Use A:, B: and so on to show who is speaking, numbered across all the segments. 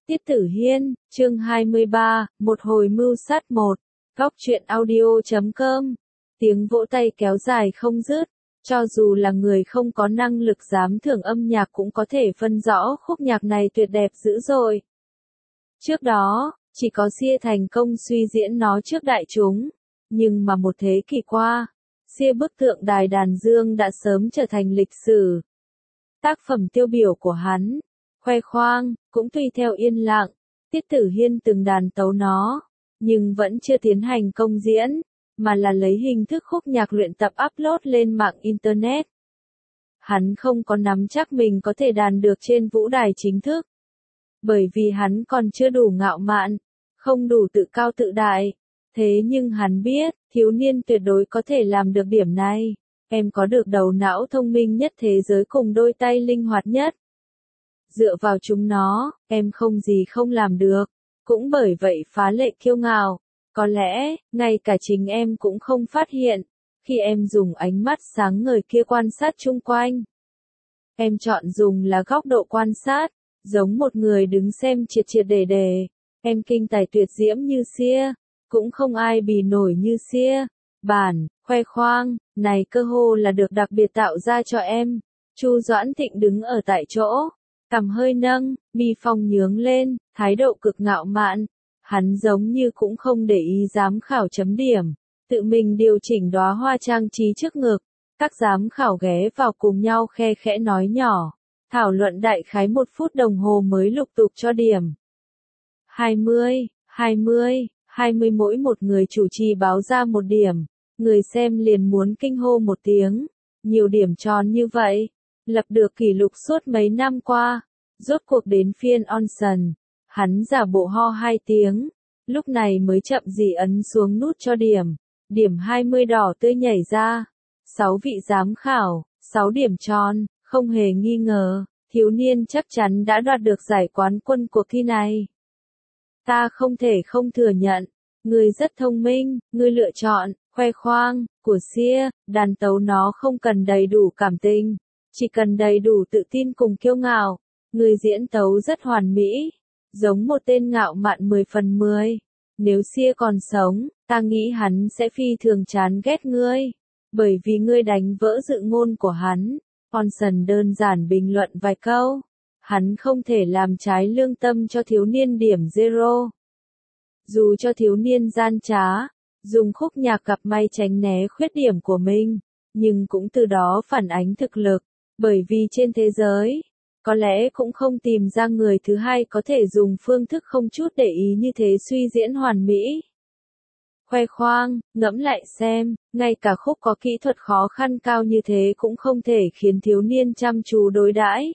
A: Tiết Tử Hiên, chương 23, một hồi mưu sát một. Góc truyện audio.com. Tiếng vỗ tay kéo dài không dứt. Cho dù là người không có năng lực giám thưởng âm nhạc cũng có thể phân rõ khúc nhạc này tuyệt đẹp dữ dội. Trước đó, chỉ có Sia thành công suy diễn nó trước đại chúng. Nhưng mà một thế kỷ qua, Sia bức tượng đài đàn dương đã sớm trở thành lịch sử. Tác phẩm tiêu biểu của hắn, khoe khoang, cũng tùy theo yên lặng. Tiết Tử Hiên từng đàn tấu nó, nhưng vẫn chưa tiến hành công diễn, mà là lấy hình thức khúc nhạc luyện tập upload lên mạng Internet. Hắn không có nắm chắc mình có thể đàn được trên vũ đài chính thức. Bởi vì hắn còn chưa đủ ngạo mạn, không đủ tự cao tự đại. Thế nhưng hắn biết, thiếu niên tuyệt đối có thể làm được điểm này. Em có được đầu não thông minh nhất thế giới cùng đôi tay linh hoạt nhất. Dựa vào chúng nó, em không gì không làm được. Cũng bởi vậy phá lệ kiêu ngạo. Có lẽ, ngay cả chính em cũng không phát hiện. Khi em dùng ánh mắt sáng ngời kia quan sát chung quanh. Em chọn dùng là góc độ quan sát, giống một người đứng xem triệt triệt để. Em kinh tài tuyệt diễm như Sia, cũng không ai bì nổi như Sia. Bản, khoe khoang, này cơ hồ là được đặc biệt tạo ra cho em. Chu Doãn Thịnh đứng ở tại chỗ, cằm hơi nâng, mi phong nhướng lên, thái độ cực ngạo mạn. Hắn giống như cũng không để ý giám khảo chấm điểm, tự mình điều chỉnh đóa hoa trang trí trước ngực. Các giám khảo ghé vào cùng nhau khe khẽ nói nhỏ, thảo luận đại khái 1 phút đồng hồ mới lục tục cho điểm. 20, 20, 20 mỗi một người chủ trì báo ra 1 điểm, người xem liền muốn kinh hô một tiếng. Nhiều điểm tròn như vậy, lập được kỷ lục suốt mấy năm qua. Rốt cuộc đến phiên Onson, hắn giả bộ ho 2 tiếng, lúc này mới chậm gì ấn xuống nút cho điểm. Điểm 20 đỏ tươi nhảy ra. 6 vị giám khảo, 6 điểm tròn, không hề nghi ngờ, thiếu niên chắc chắn đã đoạt được giải quán quân cuộc thi này. Ta không thể không thừa nhận, ngươi rất thông minh, ngươi lựa chọn, khoe khoang, của Sia, đàn tấu nó không cần đầy đủ cảm tình, chỉ cần đầy đủ tự tin cùng kiêu ngạo. Ngươi diễn tấu rất hoàn mỹ, giống một tên ngạo mạn 10 phần 10. Nếu Sia còn sống, ta nghĩ hắn sẽ phi thường chán ghét ngươi, bởi vì ngươi đánh vỡ dự ngôn của hắn. Onson đơn giản bình luận vài câu. Hắn không thể làm trái lương tâm cho thiếu niên điểm 0. Dù cho thiếu niên gian trá, dùng khúc nhạc gặp may tránh né khuyết điểm của mình, nhưng cũng từ đó phản ánh thực lực, bởi vì trên thế giới, có lẽ cũng không tìm ra người thứ hai có thể dùng phương thức không chút để ý như thế suy diễn hoàn mỹ. Khoe khoang, ngẫm lại xem, ngay cả khúc có kỹ thuật khó khăn cao như thế cũng không thể khiến thiếu niên chăm chú đối đãi.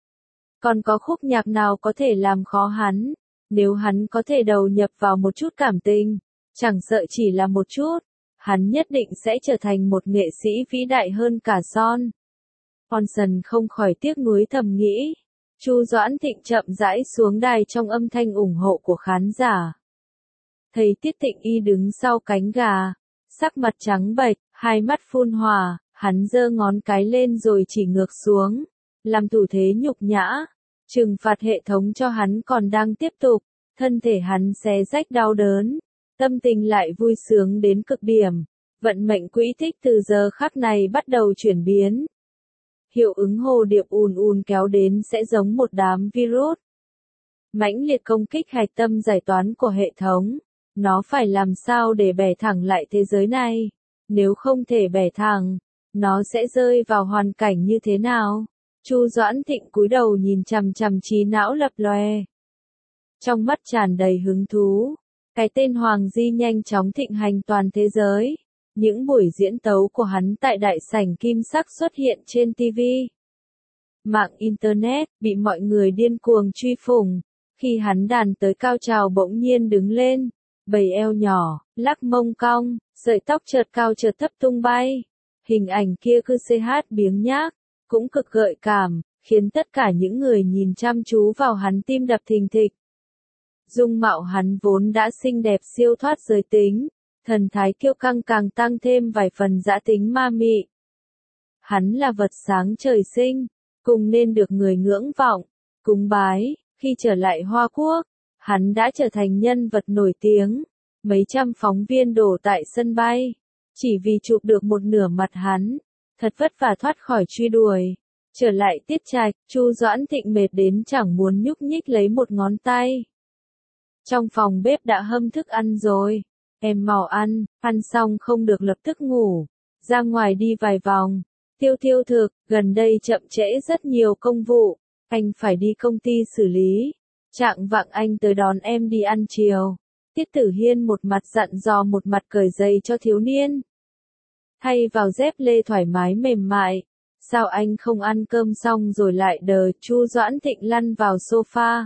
A: Còn có khúc nhạc nào có thể làm khó hắn, nếu hắn có thể đầu nhập vào một chút cảm tình, chẳng sợ chỉ là một chút, hắn nhất định sẽ trở thành một nghệ sĩ vĩ đại hơn cả Son. Onson không khỏi tiếc nuối thầm nghĩ. Chu Doãn Thịnh chậm rãi xuống đài trong âm thanh ủng hộ của khán giả. Thấy Tiết Thịnh Y đứng sau cánh gà, sắc mặt trắng bệch, hai mắt phun hỏa, hắn giơ ngón cái lên rồi chỉ ngược xuống, làm thủ thế nhục nhã, trừng phạt hệ thống cho hắn còn đang tiếp tục, thân thể hắn xé rách đau đớn, tâm tình lại vui sướng đến cực điểm, vận mệnh quỹ tích từ giờ khắc này bắt đầu chuyển biến. Hiệu ứng hồ điệp ùn ùn kéo đến sẽ giống một đám virus. Mãnh liệt công kích hạch tâm giải toán của hệ thống. Nó phải làm sao để bẻ thẳng lại thế giới này? Nếu không thể bẻ thẳng, nó sẽ rơi vào hoàn cảnh như thế nào? Chu Doãn Thịnh cúi đầu nhìn chằm chằm trí não lập lòe. Trong mắt tràn đầy hứng thú. Cái tên Hoàng Di nhanh chóng thịnh hành toàn thế giới. Những buổi diễn tấu của hắn tại đại sảnh kim sắc xuất hiện trên TV. Mạng Internet bị mọi người điên cuồng truy phủng. Khi hắn đàn tới cao trào bỗng nhiên đứng lên, bầy eo nhỏ, lắc mông cong, sợi tóc chợt cao chợt thấp tung bay. Hình ảnh kia cứ biếng nhác, cũng cực gợi cảm, khiến tất cả những người nhìn chăm chú vào hắn tim đập thình thịch. Dung mạo hắn vốn đã xinh đẹp siêu thoát giới tính. Thần thái kiêu căng càng tăng thêm vài phần dã tính ma mị. Hắn là vật sáng trời sinh, cùng nên được người ngưỡng vọng, cúng bái, Khi trở lại Hoa Quốc, hắn đã trở thành nhân vật nổi tiếng. Mấy trăm phóng viên đổ tại sân bay, chỉ vì chụp được một nửa mặt hắn. Thật vất vả thoát khỏi truy đuổi. Trở lại Tiết Trạch, Chu Doãn Thịnh mệt đến chẳng muốn nhúc nhích lấy một ngón tay. Trong phòng bếp đã hâm thức ăn rồi. Em mau ăn, ăn xong không được lập tức ngủ. Ra ngoài đi vài vòng. Tiêu thực, gần đây chậm trễ rất nhiều công vụ. Anh phải đi công ty xử lý. Trạng vạng anh tới đón em đi ăn chiều. Tiết Tử Hiên một mặt dặn dò một mặt cởi giày cho thiếu niên. Thay vào dép lê thoải mái mềm mại. Sao anh không ăn cơm xong rồi lại đờ? Chu Doãn Thịnh lăn vào sofa.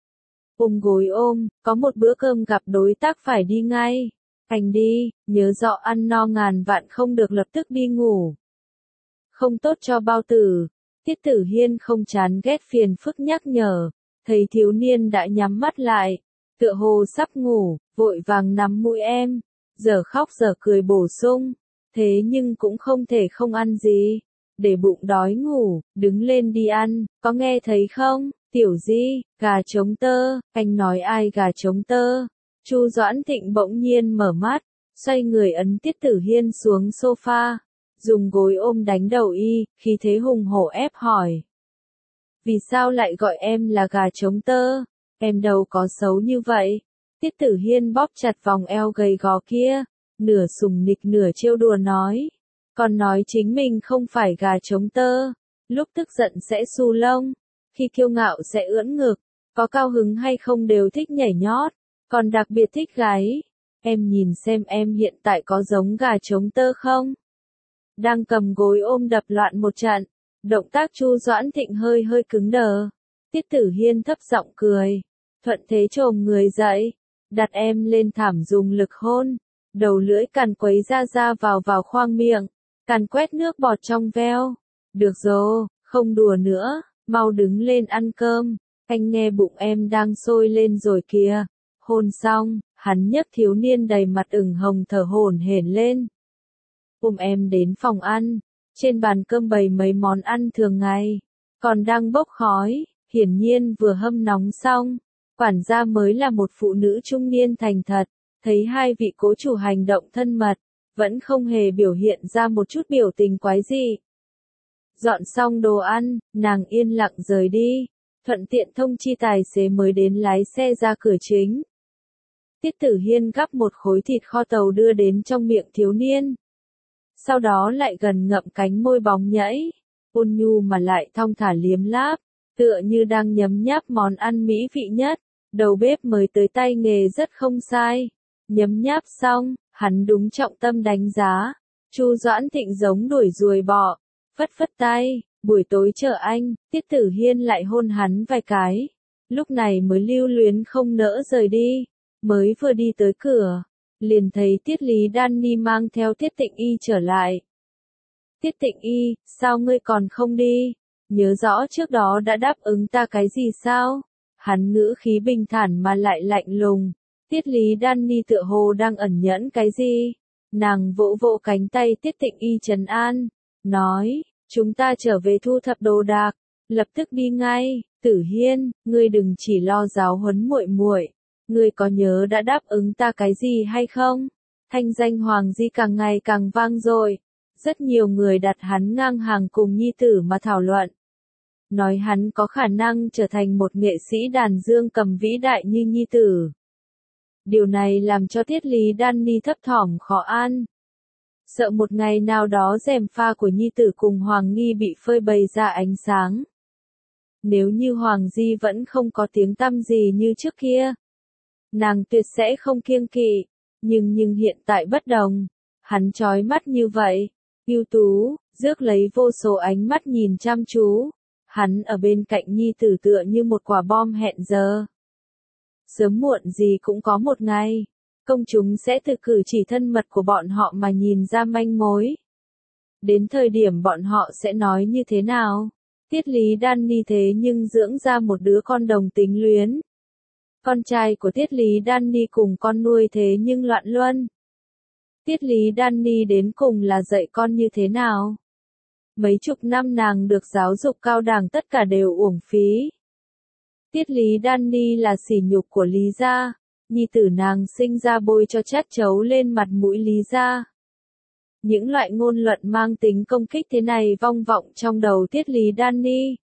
A: Ôm gối ôm, có một bữa cơm gặp đối tác phải đi ngay. Anh đi, nhớ rõ ăn no ngàn vạn không được lập tức đi ngủ. Không tốt cho bao tử. Tiết Tử Hiên không chán ghét phiền phức nhắc nhở. Thấy thiếu niên đã nhắm mắt lại. Tựa hồ sắp ngủ, vội vàng nắm mũi em. Giờ khóc giờ cười bổ sung. Thế nhưng cũng không thể không ăn gì. Để bụng đói ngủ, đứng lên đi ăn, có nghe thấy không? Tiểu Di, gà trống tơ, anh nói ai gà trống tơ? Chu Doãn Thịnh bỗng nhiên mở mắt, xoay người ấn Tiết Tử Hiên xuống sofa, dùng gối ôm đánh đầu y, khí thế hùng hổ ép hỏi. Vì sao lại gọi em là gà trống tơ? Em đâu có xấu như vậy. Tiết Tử Hiên bóp chặt vòng eo gầy gò kia, nửa sùng nịch nửa trêu đùa nói. Còn nói chính mình không phải gà trống tơ, lúc tức giận sẽ xù lông, khi kiêu ngạo sẽ ưỡn ngực, có cao hứng hay không đều thích nhảy nhót, còn đặc biệt thích gáy. Em nhìn xem em hiện tại có giống gà trống tơ không? Đang cầm gối ôm đập loạn một trận, động tác Chu Doãn Thịnh hơi hơi cứng đờ. Tiết Tử Hiên thấp giọng cười, thuận thế chồm người dậy, đặt em lên thảm dùng lực hôn, đầu lưỡi càn quấy ra vào khoang miệng. Càn quét nước bọt trong veo. Được rồi, không đùa nữa, mau đứng lên ăn cơm. Anh nghe bụng em đang sôi lên rồi kìa. Hôn xong, hắn nhấc thiếu niên đầy mặt ửng hồng thở hổn hển lên. Ôm em đến phòng ăn. Trên bàn cơm bày mấy món ăn thường ngày. Còn đang bốc khói, hiển nhiên vừa hâm nóng xong. Quản gia mới là một phụ nữ trung niên thành thật. Thấy hai vị cố chủ hành động thân mật. Vẫn không hề biểu hiện ra một chút biểu tình quái dị. Dọn xong đồ ăn, nàng yên lặng rời đi, thuận tiện thông chi tài xế mới đến lái xe ra cửa chính. Tiết Tử Hiên gắp một khối thịt kho tàu đưa đến trong miệng thiếu niên. Sau đó lại gần ngậm cánh môi bóng nhẫy, ôn nhu mà lại thong thả liếm láp, tựa như đang nhấm nháp món ăn mỹ vị nhất. Đầu bếp mới tới tay nghề rất không sai. Nhấm nháp xong, hắn đúng trọng tâm đánh giá. Chu Doãn Thịnh giống đuổi ruồi bọ, phất phất tay, buổi tối chờ anh. Tiết Tử Hiên lại hôn hắn vài cái, lúc này mới lưu luyến không nỡ rời đi. Mới vừa đi tới cửa, liền thấy Tiết Lý Đan Ni mang theo Tiết Tịnh Y trở lại. Tiết Tịnh Y, sao ngươi còn không đi? Nhớ rõ trước đó đã đáp ứng ta cái gì sao? Hắn ngữ khí bình thản mà lại lạnh lùng. Tiết Lý Đan Ni tựa hồ đang ẩn nhẫn cái gì? Nàng vỗ vỗ cánh tay Tiết Tịnh Y trấn an, nói, chúng ta trở về thu thập đồ đạc, lập tức đi ngay. Tử Hiên, ngươi đừng chỉ lo giáo huấn muội muội, ngươi có nhớ đã đáp ứng ta cái gì hay không? Thanh danh Hoàng Di càng ngày càng vang dội, rất nhiều người đặt hắn ngang hàng cùng nhi tử mà thảo luận. Nói hắn có khả năng trở thành một nghệ sĩ đàn dương cầm vĩ đại như nhi tử. Điều này làm cho Tiết Lý Đan Ni thấp thỏm khó an. Sợ một ngày nào đó gièm pha của nhi tử cùng Hoàng Nghi bị phơi bày ra ánh sáng. Nếu như Hoàng Di vẫn không có tiếng tăm gì như trước kia, nàng tuyệt sẽ không kiêng kỵ. Nhưng hiện tại bất đồng. Hắn chói mắt như vậy, ưu tú, rước lấy vô số ánh mắt nhìn chăm chú. Hắn ở bên cạnh nhi tử tựa như một quả bom hẹn giờ. Sớm muộn gì cũng có một ngày, công chúng sẽ từ cử chỉ thân mật của bọn họ mà nhìn ra manh mối. Đến thời điểm bọn họ sẽ nói như thế nào? Tiết Lý Đan Ni thế nhưng dưỡng ra một đứa con đồng tính luyến. Con trai của Tiết Lý Đan Ni cùng con nuôi thế nhưng loạn luân. Tiết Lý Đan Ni đến cùng là dạy con như thế nào? Mấy chục năm nàng được giáo dục cao đẳng tất cả đều uổng phí. Tiết Lý Đan Ni là sỉ nhục của Lý gia, nhi tử nàng sinh ra bôi cho chát chấu lên mặt mũi Lý gia. Những loại ngôn luận mang tính công kích thế này vang vọng trong đầu Tiết Lý Đan Ni,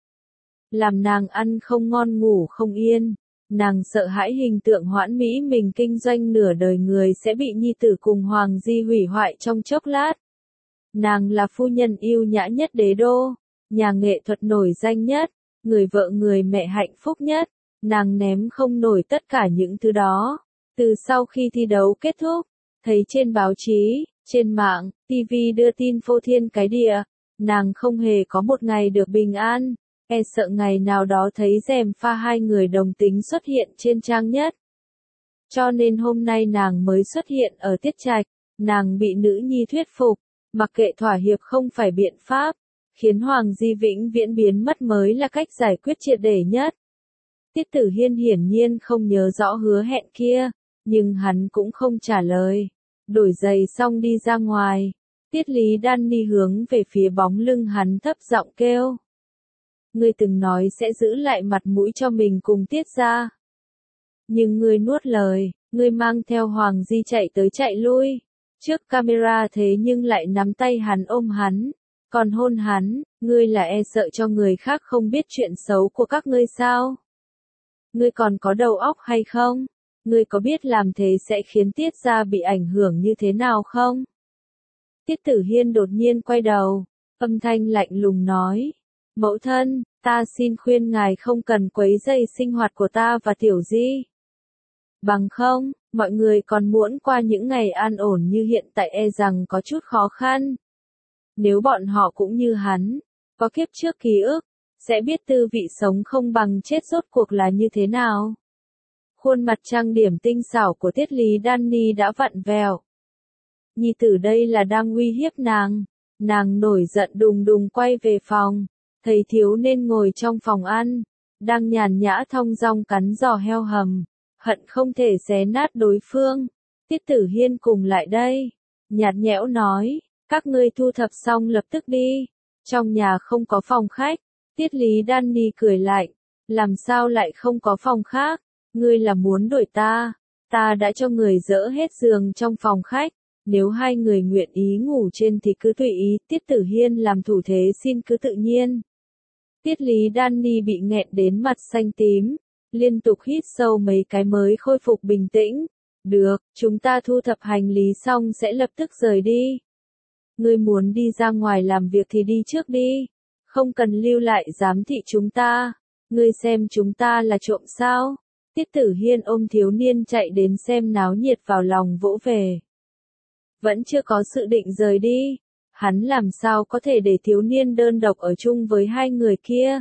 A: làm nàng ăn không ngon ngủ không yên. Nàng sợ hãi hình tượng hoãn mỹ mình kinh doanh nửa đời người sẽ bị nhi tử cùng Hoàng Di hủy hoại trong chốc lát. Nàng là phu nhân yêu nhã nhất đế đô, nhà nghệ thuật nổi danh nhất, người vợ người mẹ hạnh phúc nhất. Nàng ném không nổi tất cả những thứ đó. Từ sau khi thi đấu kết thúc, thấy trên báo chí, trên mạng, TV đưa tin phô thiên cái địa, nàng không hề có một ngày được bình an. E sợ ngày nào đó thấy gièm pha hai người đồng tính xuất hiện trên trang nhất. Cho nên hôm nay nàng mới xuất hiện ở Tiết Trạch, nàng bị nữ nhi thuyết phục, mặc kệ thỏa hiệp không phải biện pháp, khiến Hoàng Di vĩnh viễn biến mất mới là cách giải quyết triệt để nhất. Tiết Tử Hiên hiển nhiên không nhớ rõ hứa hẹn kia, nhưng hắn cũng không trả lời. Đổi giày xong đi ra ngoài, Tiết Lý Đan Ni hướng về phía bóng lưng hắn thấp giọng kêu. Ngươi từng nói sẽ giữ lại mặt mũi cho mình cùng Tiết gia. Nhưng ngươi nuốt lời, ngươi mang theo Hoàng Di chạy tới chạy lui. Trước camera thế nhưng lại nắm tay hắn ôm hắn, còn hôn hắn, ngươi là e sợ cho người khác không biết chuyện xấu của các ngươi sao? Ngươi còn có đầu óc hay không? Ngươi có biết làm thế sẽ khiến Tiết gia bị ảnh hưởng như thế nào không? Tiết Tử Hiên đột nhiên quay đầu, âm thanh lạnh lùng nói. Mẫu thân, ta xin khuyên ngài không cần quấy rầy sinh hoạt của ta và Tiểu Di. Bằng không, mọi người còn muốn qua những ngày an ổn như hiện tại e rằng có chút khó khăn. Nếu bọn họ cũng như hắn, có kiếp trước ký ức, sẽ biết tư vị sống không bằng chết rốt cuộc là như thế nào. Khuôn mặt trang điểm tinh xảo của Tiết Lý Đan Ni đã vặn vẹo. Nhi tử đây là đang uy hiếp nàng. Nàng nổi giận đùng đùng quay về phòng, thấy thiếu nên ngồi trong phòng ăn, đang nhàn nhã thong dong cắn giò heo hầm, hận không thể xé nát đối phương. Tiết Tử Hiên cùng lại đây, nhạt nhẽo nói, các ngươi thu thập xong lập tức đi, trong nhà không có phòng khách. Tiết Lý Đan Ni cười lạnh, làm sao lại không có phòng khác, ngươi là muốn đuổi ta đã cho người dỡ hết giường trong phòng khách, nếu hai người nguyện ý ngủ trên thì cứ tùy ý. Tiết Tử Hiên làm thủ thế xin cứ tự nhiên. Tiết Lý Đan Ni bị nghẹn đến mặt xanh tím, liên tục hít sâu mấy cái mới khôi phục bình tĩnh. Được, chúng ta thu thập hành lý xong sẽ lập tức rời đi. Ngươi muốn đi ra ngoài làm việc thì đi trước đi, không cần lưu lại giám thị chúng ta. Ngươi xem chúng ta là trộm sao? Tiết Tử Hiên ôm thiếu niên chạy đến xem náo nhiệt vào lòng vỗ về. Vẫn chưa có sự định rời đi, hắn làm sao có thể để thiếu niên đơn độc ở chung với hai người kia.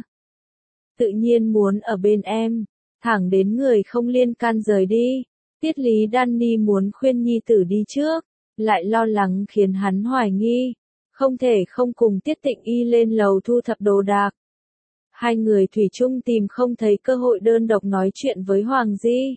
A: Tự nhiên muốn ở bên em, thẳng đến người không liên can rời đi. Tiết Lý Đan Ni muốn khuyên nhi tử đi trước, lại lo lắng khiến hắn hoài nghi, không thể không cùng Tiết Tịnh Y lên lầu thu thập đồ đạc. Hai người thủy chung tìm không thấy cơ hội đơn độc nói chuyện với Hoàng Di.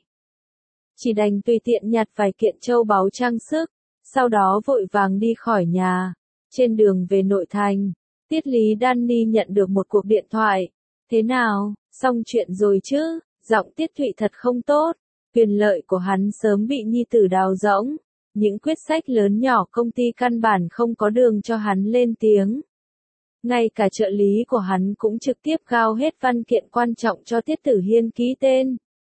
A: Chỉ đành tùy tiện nhặt vài kiện châu báu trang sức, sau đó vội vàng đi khỏi nhà. Trên đường về nội thành, Tiết Lý Đan Ni nhận được một cuộc điện thoại. Thế nào, xong chuyện rồi chứ? Giọng Tiết Thụy thật không tốt. Quyền lợi của hắn sớm bị nhi tử đào rỗng. Những quyết sách lớn nhỏ công ty căn bản không có đường cho hắn lên tiếng. Ngay cả trợ lý của hắn cũng trực tiếp giao hết văn kiện quan trọng cho Tiết Tử Hiên ký tên.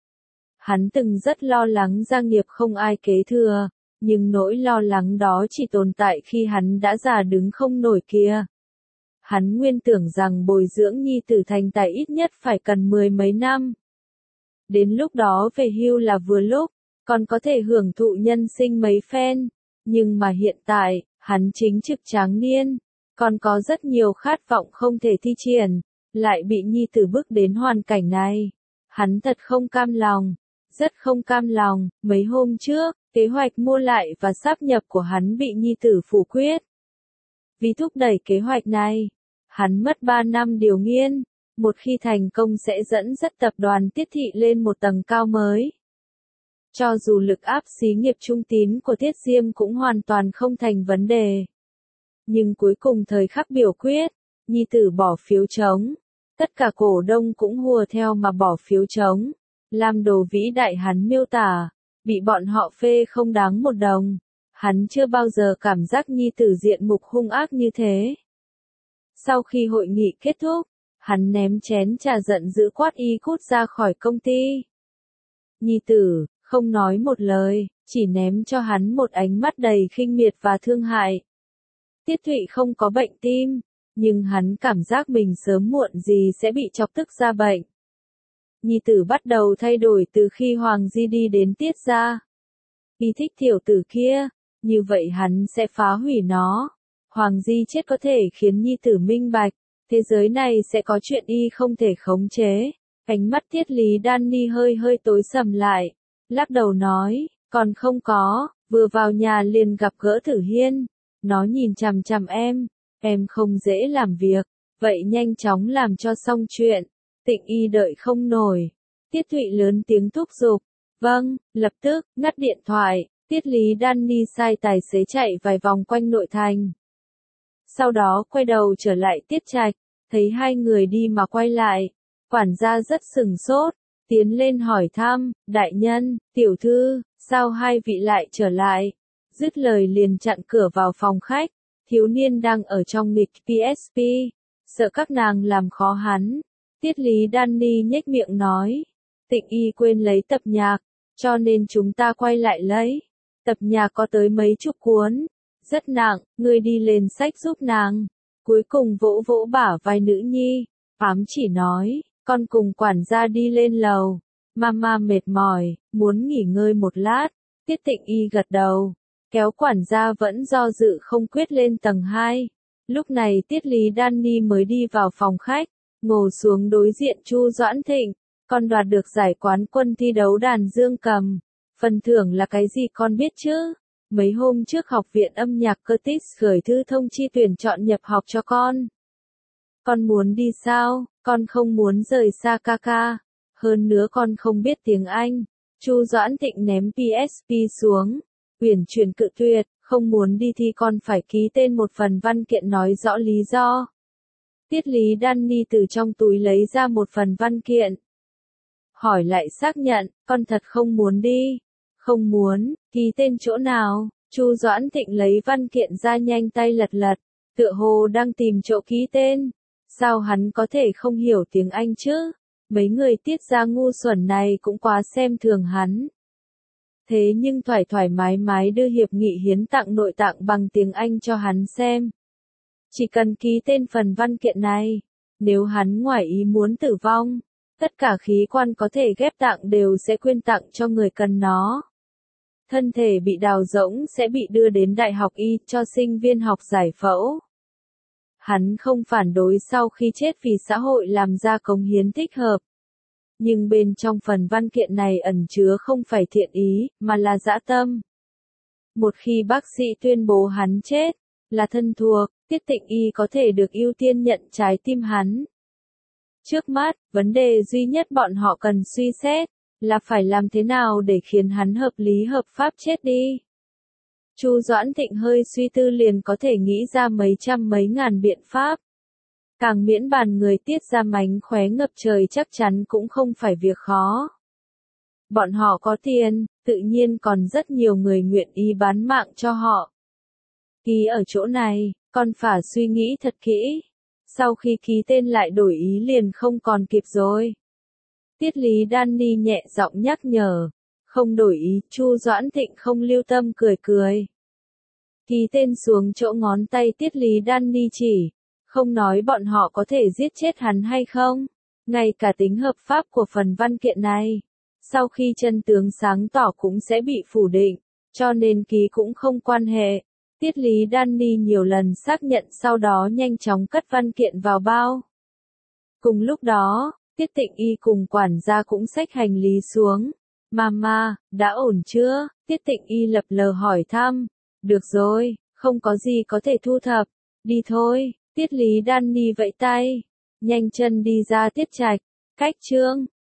A: Hắn từng rất lo lắng gia nghiệp không ai kế thừa, nhưng nỗi lo lắng đó chỉ tồn tại khi hắn đã già đứng không nổi kia. Hắn nguyên tưởng rằng bồi dưỡng nhi tử thành tài ít nhất phải cần 10 mấy năm. Đến lúc đó về hưu là vừa lúc, còn có thể hưởng thụ nhân sinh mấy phen. Nhưng mà hiện tại, hắn chính trực tráng niên, còn có rất nhiều khát vọng không thể thi triển, lại bị nhi tử bức đến hoàn cảnh này. Hắn thật không cam lòng, rất không cam lòng. Mấy hôm trước, kế hoạch mua lại và sáp nhập của hắn bị nhi tử phủ quyết. Vì thúc đẩy kế hoạch này, hắn mất 3 năm điều nghiên, một khi thành công sẽ dẫn dắt tập đoàn Tiết Thị lên một tầng cao mới. Cho dù lực áp xí nghiệp trung tín của Tiết Diêm cũng hoàn toàn không thành vấn đề. Nhưng cuối cùng thời khắc biểu quyết, nhi tử bỏ phiếu trống. Tất cả cổ đông cũng hùa theo mà bỏ phiếu chống. Làm đồ vĩ đại hắn miêu tả, bị bọn họ phê không đáng một đồng. Hắn chưa bao giờ cảm giác nhi tử diện mục hung ác như thế. Sau khi hội nghị kết thúc, hắn ném chén trà giận dữ quát y cút ra khỏi công ty. Nhi tử, không nói một lời, chỉ ném cho hắn một ánh mắt đầy khinh miệt và thương hại. Tiết Thụy không có bệnh tim, nhưng hắn cảm giác mình sớm muộn gì sẽ bị chọc tức ra bệnh. Nhi tử bắt đầu thay đổi từ khi Hoàng Di đi đến Tiết gia. Y thích tiểu tử kia, như vậy hắn sẽ phá hủy nó. Hoàng Di chết có thể khiến Nhi tử minh bạch, thế giới này sẽ có chuyện y không thể khống chế. Ánh mắt Tiết Lý Danny hơi hơi tối sầm lại, lắc đầu nói, còn không có, vừa vào nhà liền gặp gỡ Tử Hiên. Nó nhìn chằm chằm em không dễ làm việc, vậy nhanh chóng làm cho xong chuyện. Tịnh Y đợi không nổi. Tiết Thụy lớn tiếng thúc giục. Vâng, lập tức, ngắt điện thoại. Tiết Lý Danny sai tài xế chạy vài vòng quanh nội thành. Sau đó quay đầu trở lại Tiết Trạch, thấy hai người đi mà quay lại. Quản gia rất sừng sốt, tiến lên hỏi thăm, đại nhân, tiểu thư, sao hai vị lại trở lại? Dứt lời liền chặn cửa vào phòng khách. Thiếu niên đang ở trong nghịch PSP, sợ các nàng làm khó hắn. Tiết Lý Danny nhếch miệng nói, Tịnh Y quên lấy tập nhạc, cho nên chúng ta quay lại lấy. Tập nhạc có tới mấy chục cuốn, rất nặng, ngươi đi lên sách giúp nàng. Cuối cùng vỗ vỗ bả vai nữ nhi, ám chỉ nói, con cùng quản gia đi lên lầu. Mama mệt mỏi, muốn nghỉ ngơi một lát. Tiết Tịnh Y gật đầu, kéo quản gia vẫn do dự không quyết lên tầng 2. Lúc này Tiết Lý Danny mới đi vào phòng khách, ngồi xuống đối diện Chu Doãn Thịnh. Con đoạt được giải quán quân thi đấu đàn dương cầm. Phần thưởng là cái gì con biết chứ? Mấy hôm trước học viện âm nhạc Curtis gửi thư thông chi tuyển chọn nhập học cho con. Con muốn đi sao? Con không muốn rời xa Kaka. Hơn nữa con không biết tiếng Anh. Chu Doãn Thịnh ném PSP xuống. Uyển chuyển cự tuyệt, không muốn đi thì con phải ký tên một phần văn kiện nói rõ lý do. Tiết Lý Danny từ trong túi lấy ra một phần văn kiện. Hỏi lại xác nhận, con thật không muốn đi. Không muốn, ký tên chỗ nào? Chu Doãn Thịnh lấy văn kiện ra nhanh tay lật lật, tựa hồ đang tìm chỗ ký tên. Sao hắn có thể không hiểu tiếng Anh chứ? Mấy người Tiết gia ngu xuẩn này cũng quá xem thường hắn. Thế nhưng thoải mái đưa hiệp nghị hiến tặng nội tạng bằng tiếng Anh cho hắn xem. Chỉ cần ký tên phần văn kiện này, nếu hắn ngoài ý muốn tử vong, tất cả khí quan có thể ghép tạng đều sẽ quyên tặng cho người cần nó. Thân thể bị đào rỗng sẽ bị đưa đến đại học y cho sinh viên học giải phẫu. Hắn không phản đối sau khi chết vì xã hội làm ra cống hiến thích hợp. Nhưng bên trong phần văn kiện này ẩn chứa không phải thiện ý, mà là dã tâm. Một khi bác sĩ tuyên bố hắn chết, là thân thuộc, Tiết Tịnh Y có thể được ưu tiên nhận trái tim hắn. Trước mắt, vấn đề duy nhất bọn họ cần suy xét, là phải làm thế nào để khiến hắn hợp lý hợp pháp chết đi. Chu Doãn Thịnh hơi suy tư liền có thể nghĩ ra mấy trăm mấy ngàn biện pháp. Càng miễn bàn người Tiết ra mánh khóe ngập trời chắc chắn cũng không phải việc khó. Bọn họ có tiền, tự nhiên còn rất nhiều người nguyện ý bán mạng cho họ. Ký ở chỗ này, con phải suy nghĩ thật kỹ. Sau khi ký tên lại đổi ý liền không còn kịp rồi. Tiết Lý Danny nhẹ giọng nhắc nhở. Không đổi ý, Chu Doãn Thịnh không lưu tâm cười cười. Ký tên xuống chỗ ngón tay Tiết Lý Danny chỉ. Không nói bọn họ có thể giết chết hắn hay không. Ngay cả tính hợp pháp của phần văn kiện này. Sau khi chân tướng sáng tỏ cũng sẽ bị phủ định. Cho nên ký cũng không quan hệ. Tiết Lý Danny nhiều lần xác nhận sau đó nhanh chóng cất văn kiện vào bao. Cùng lúc đó, Tiết Tịnh Y cùng quản gia cũng xách hành lý xuống. Mama, đã ổn chưa? Tiết Tịnh Y lập lờ hỏi thăm. Được rồi, không có gì có thể thu thập. Đi thôi, Tiết Lý Danny vẫy tay. Nhanh chân đi ra Tiết Trạch. Cách chương